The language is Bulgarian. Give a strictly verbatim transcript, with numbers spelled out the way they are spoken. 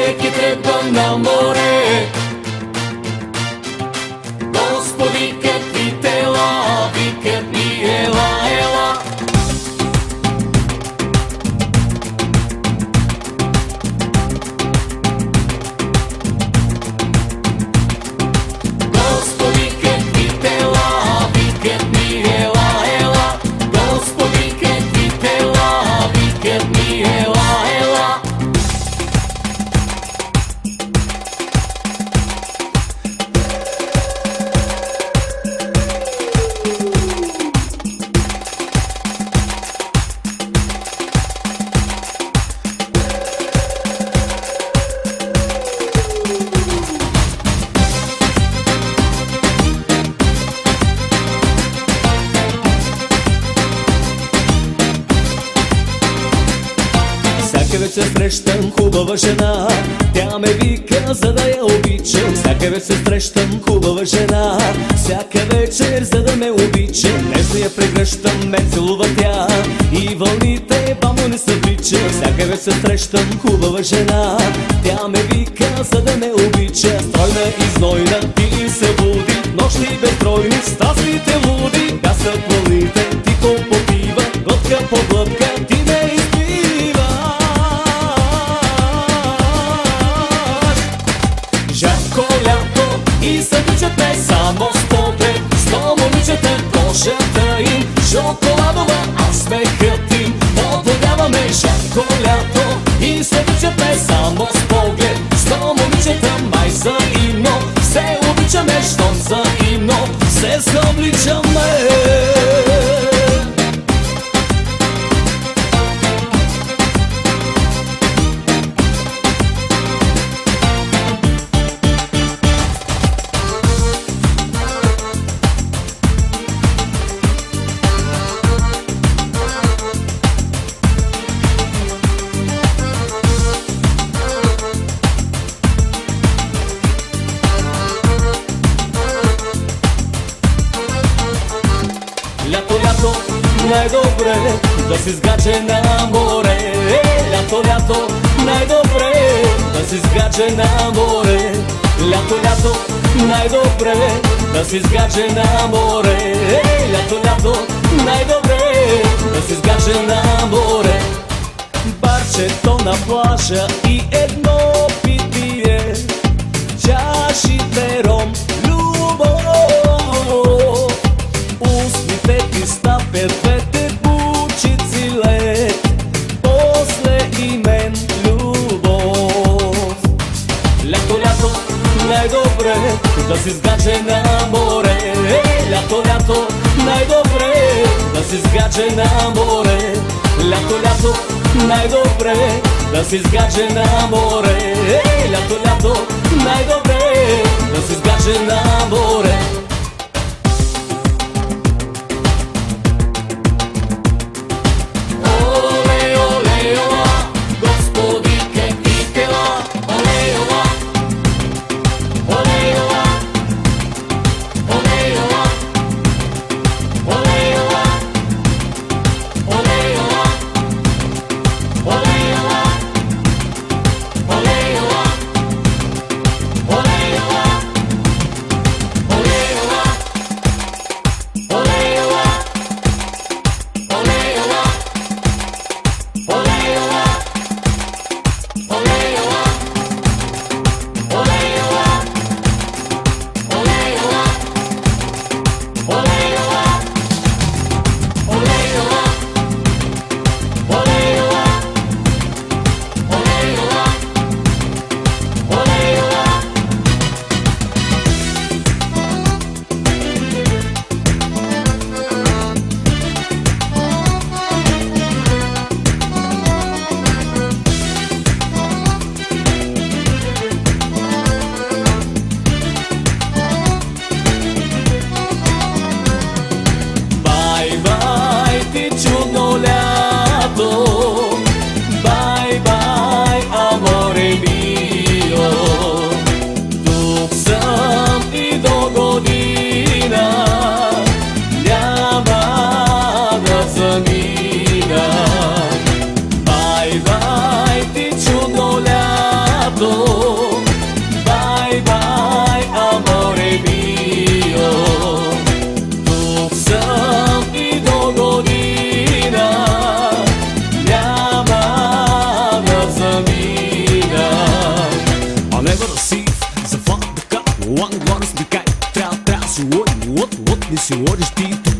всеки тръгва на море. Господи, какви тела, викат ми ела, ела. Господи, какви тела, викат ми ела, ела. Господи, какви тела, викат ми ела, ела. Всяка вечер срещам хубава жена, тя ме вика, за да я обичам. Всяка вечер срещам хубава жена, всяка вечер, за да ме обичам. Нежно я прегръщам, ме целува тя и вълните бамо не съвлича. Всяка вечер срещам хубава жена, тя ме вика, за да ме обича. Стройна и знойна и се буди, нощи безбройни, страстите луди. Гасат вълните, тихо попива, глътка по глътка ти ме изпива. Жарко лято и съдичат ме само с поглед. Сто момичета, кожата им шоколадова, а смехът им подводяваме. Жарко лято и съдичат ме само с поглед. Сто момичета, май взаимно се обичаме, щом взаимно се събличаме. Лято, лято, най-добре да си сгаче на море. Лято, лято, най-добре да си сгаче на море. Лято, лято, най-добре да си сгаче на море. Лято, лято, най-добре да си сгаче на море. Барчето на плажа и едно питие, чашите ром, любов. Устните ти стапят двете бучици лед, после и мен любов. Лято, лято, най-добре да си сгаче на море. Лято, лято, най-добре да си сгаче на море. Лято, лято, най-добре да си сгаче на море. Лято, лято, най-добре да си сгаче на море. Оле, си лоди, лод, лод, не си лодиш ти.